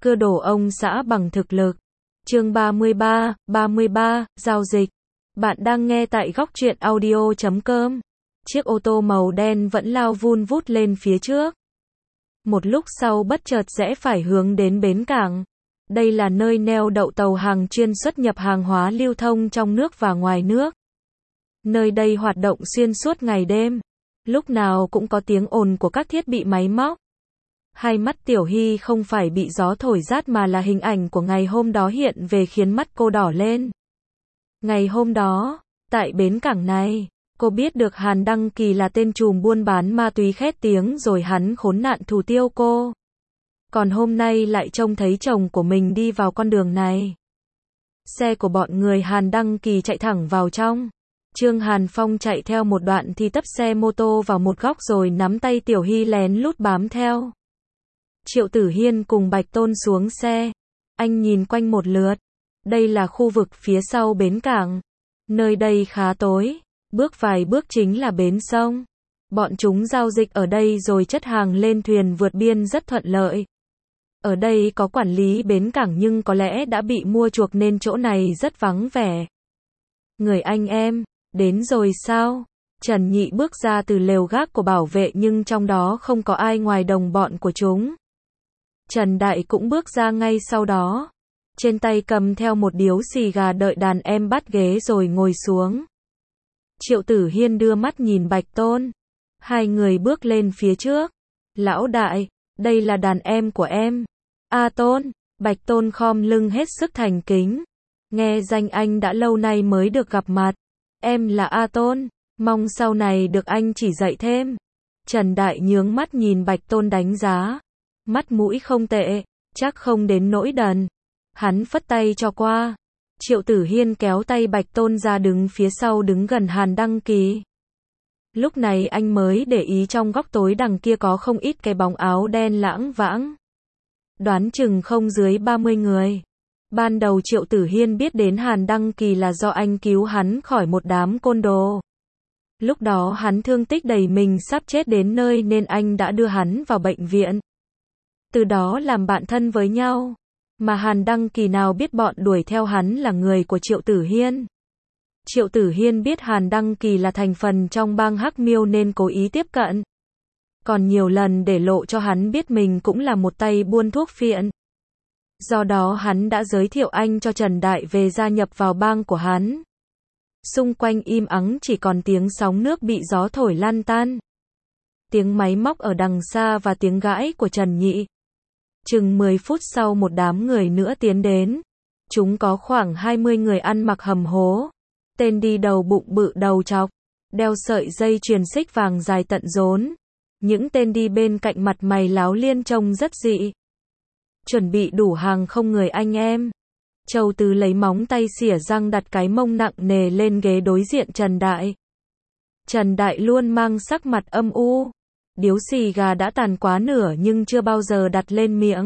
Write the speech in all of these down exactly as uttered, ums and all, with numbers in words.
Cưa đổ ông xã bằng thực lực. Chương ba mươi ba, ba mươi ba, giao dịch. Bạn đang nghe tại góc truyện audio chấm com. Chiếc ô tô màu đen vẫn lao vun vút lên phía trước. Một lúc sau bất chợt rẽ phải hướng đến bến cảng. Đây là nơi neo đậu tàu hàng chuyên xuất nhập hàng hóa lưu thông trong nước và ngoài nước. Nơi đây hoạt động xuyên suốt ngày đêm. Lúc nào cũng có tiếng ồn của các thiết bị máy móc. Hai mắt Tiểu Hy không phải bị gió thổi rát mà là hình ảnh của ngày hôm đó hiện về khiến mắt cô đỏ lên. Ngày hôm đó, tại bến cảng này, cô biết được Hàn Đăng Kỳ là tên trùm buôn bán ma túy khét tiếng rồi hắn khốn nạn thủ tiêu cô. Còn hôm nay lại trông thấy chồng của mình đi vào con đường này. Xe của bọn người Hàn Đăng Kỳ chạy thẳng vào trong. Trương Hàn Phong chạy theo một đoạn thì tấp xe mô tô vào một góc rồi nắm tay Tiểu Hy lén lút bám theo. Triệu Tử Hiên cùng Bạch Tôn xuống xe. Anh nhìn quanh một lượt. Đây là khu vực phía sau bến cảng. Nơi đây khá tối. Bước vài bước chính là bến sông. Bọn chúng giao dịch ở đây rồi chất hàng lên thuyền vượt biên rất thuận lợi. Ở đây có quản lý bến cảng nhưng có lẽ đã bị mua chuộc nên chỗ này rất vắng vẻ. Người anh em, đến rồi sao? Trần Nhị bước ra từ lều gác của bảo vệ nhưng trong đó không có ai ngoài đồng bọn của chúng. Trần Đại cũng bước ra ngay sau đó. Trên tay cầm theo một điếu xì gà đợi đàn em bắt ghế rồi ngồi xuống. Triệu Tử Hiên đưa mắt nhìn Bạch Tôn. Hai người bước lên phía trước. Lão đại, đây là đàn em của em. A Tôn, Bạch Tôn khom lưng hết sức thành kính. Nghe danh anh đã lâu nay mới được gặp mặt. Em là A Tôn, mong sau này được anh chỉ dạy thêm. Trần Đại nhướng mắt nhìn Bạch Tôn đánh giá. Mắt mũi không tệ, chắc không đến nỗi đần. Hắn phất tay cho qua. Triệu Tử Hiên kéo tay Bạch Tôn ra đứng phía sau đứng gần Hàn Đăng Kỳ. Lúc này anh mới để ý trong góc tối đằng kia có không ít cái bóng áo đen lãng vãng. Đoán chừng không dưới ba mươi người. Ban đầu Triệu Tử Hiên biết đến Hàn Đăng Kỳ là do anh cứu hắn khỏi một đám côn đồ. Lúc đó hắn thương tích đầy mình sắp chết đến nơi nên anh đã đưa hắn vào bệnh viện. Từ đó làm bạn thân với nhau. Mà Hàn Đăng Kỳ nào biết bọn đuổi theo hắn là người của Triệu Tử Hiên. Triệu Tử Hiên biết Hàn Đăng Kỳ là thành phần trong bang Hắc Miêu nên cố ý tiếp cận. Còn nhiều lần để lộ cho hắn biết mình cũng là một tay buôn thuốc phiện. Do đó hắn đã giới thiệu anh cho Trần Đại về gia nhập vào bang của hắn. Xung quanh im ắng chỉ còn tiếng sóng nước bị gió thổi lan tan. Tiếng máy móc ở đằng xa và tiếng gãi của Trần Nhị. Chừng mười phút sau một đám người nữa tiến đến. Chúng có khoảng hai mươi người ăn mặc hầm hố. Tên đi đầu bụng bự đầu chọc. Đeo sợi dây chuyền xích vàng dài tận rốn. Những tên đi bên cạnh mặt mày láo liên trông rất dị. Chuẩn bị đủ hàng không người anh em. Châu Tứ lấy móng tay xỉa răng đặt cái mông nặng nề lên ghế đối diện Trần Đại. Trần Đại luôn mang sắc mặt âm u. Điếu xì gà đã tàn quá nửa nhưng chưa bao giờ đặt lên miệng.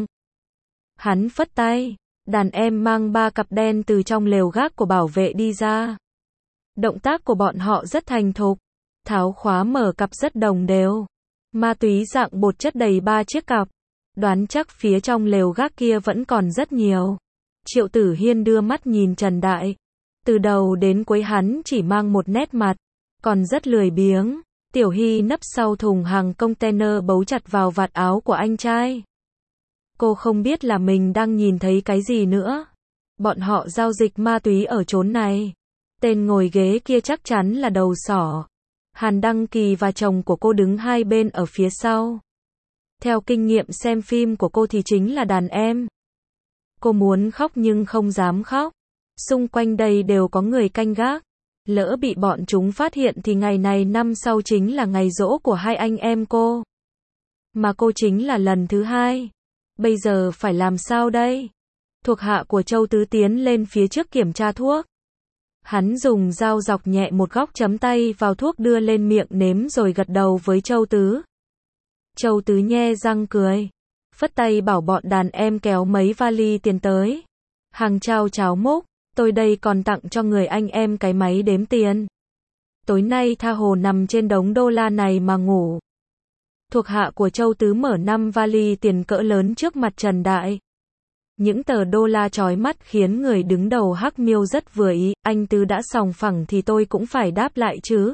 Hắn phất tay. Đàn em mang ba cặp đen từ trong lều gác của bảo vệ đi ra. Động tác của bọn họ rất thành thục. Tháo khóa mở cặp rất đồng đều. Ma túy dạng bột chất đầy ba chiếc cặp. Đoán chắc phía trong lều gác kia vẫn còn rất nhiều. Triệu Tử Hiên đưa mắt nhìn Trần Đại. Từ đầu đến cuối hắn chỉ mang một nét mặt. Còn rất lười biếng. Tiểu Hy nấp sau thùng hàng container bấu chặt vào vạt áo của anh trai. Cô không biết là mình đang nhìn thấy cái gì nữa. Bọn họ giao dịch ma túy ở chốn này. Tên ngồi ghế kia chắc chắn là đầu sỏ. Hàn Đăng Kỳ và chồng của cô đứng hai bên ở phía sau. Theo kinh nghiệm xem phim của cô thì chính là đàn em. Cô muốn khóc nhưng không dám khóc. Xung quanh đây đều có người canh gác. Lỡ bị bọn chúng phát hiện thì ngày này năm sau chính là ngày giỗ của hai anh em cô. Mà cô chính là lần thứ hai. Bây giờ phải làm sao đây? Thuộc hạ của Châu Tứ tiến lên phía trước kiểm tra thuốc. Hắn dùng dao dọc nhẹ một góc chấm tay vào thuốc đưa lên miệng nếm rồi gật đầu với Châu Tứ. Châu Tứ nhe răng cười. Phất tay bảo bọn đàn em kéo mấy vali tiền tới. Hàng trao cháo múc. Tôi đây còn tặng cho người anh em cái máy đếm tiền. Tối nay tha hồ nằm trên đống đô la này mà ngủ. Thuộc hạ của Châu Tứ mở năm vali tiền cỡ lớn trước mặt Trần Đại. Những tờ đô la chói mắt khiến người đứng đầu Hắc Miêu rất vừa ý, anh Tứ đã sòng phẳng thì tôi cũng phải đáp lại chứ.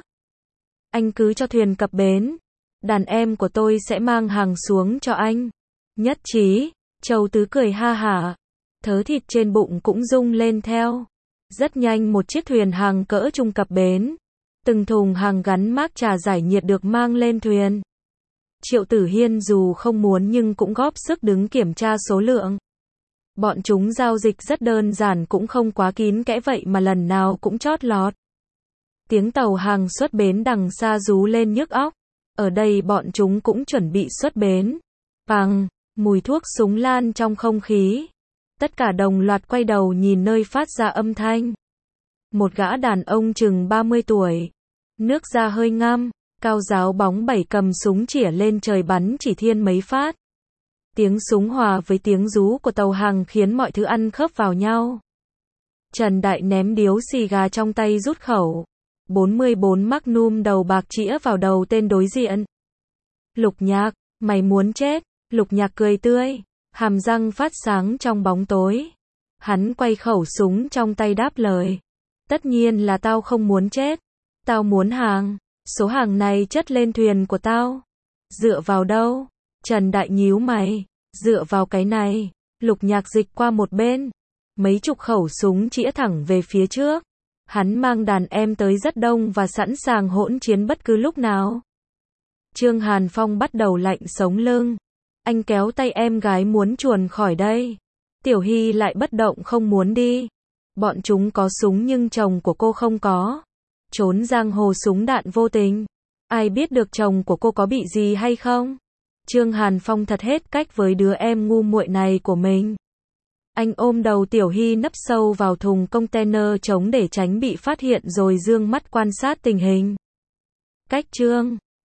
Anh cứ cho thuyền cập bến, đàn em của tôi sẽ mang hàng xuống cho anh. Nhất trí, Châu Tứ cười ha hả, thớ thịt trên bụng cũng rung lên theo. Rất nhanh một chiếc thuyền hàng cỡ trung cập bến. Từng thùng hàng gắn mác trà giải nhiệt được mang lên thuyền. Triệu Tử Hiên dù không muốn nhưng cũng góp sức đứng kiểm tra số lượng. Bọn chúng giao dịch rất đơn giản cũng không quá kín kẽ vậy mà lần nào cũng chót lọt. Tiếng tàu hàng xuất bến đằng xa rú lên nhức óc. Ở đây bọn chúng cũng chuẩn bị xuất bến. Bằng, mùi thuốc súng lan trong không khí. Tất cả đồng loạt quay đầu nhìn nơi phát ra âm thanh. Một gã đàn ông chừng ba mươi tuổi. Nước da hơi ngăm, cao giáo bóng bẩy cầm súng chĩa lên trời bắn chỉ thiên mấy phát. Tiếng súng hòa với tiếng rú của tàu hàng khiến mọi thứ ăn khớp vào nhau. Trần Đại ném điếu xì gà trong tay rút khẩu. bốn mươi bốn Magnum đầu bạc chĩa vào đầu tên đối diện. Lục Nhạc, mày muốn chết? Lục Nhạc cười tươi, hàm răng phát sáng trong bóng tối. Hắn quay khẩu súng trong tay đáp lời. Tất nhiên là tao không muốn chết. Tao muốn hàng. Số hàng này chất lên thuyền của tao. Dựa vào đâu? Trần Đại nhíu mày. Dựa vào cái này. Lục Nhạc dịch qua một bên. Mấy chục khẩu súng chĩa thẳng về phía trước. Hắn mang đàn em tới rất đông và sẵn sàng hỗn chiến bất cứ lúc nào. Trương Hàn Phong bắt đầu lạnh sống lưng. Anh kéo tay em gái muốn chuồn khỏi đây. Tiểu Hy lại bất động không muốn đi. Bọn chúng có súng nhưng chồng của cô không có. Trốn giang hồ súng đạn vô tình. Ai biết được chồng của cô có bị gì hay không? Trương Hàn Phong thật hết cách với đứa em ngu muội này của mình. Anh ôm đầu Tiểu Hy nấp sâu vào thùng container trống để tránh bị phát hiện rồi dương mắt quan sát tình hình. Cách Trương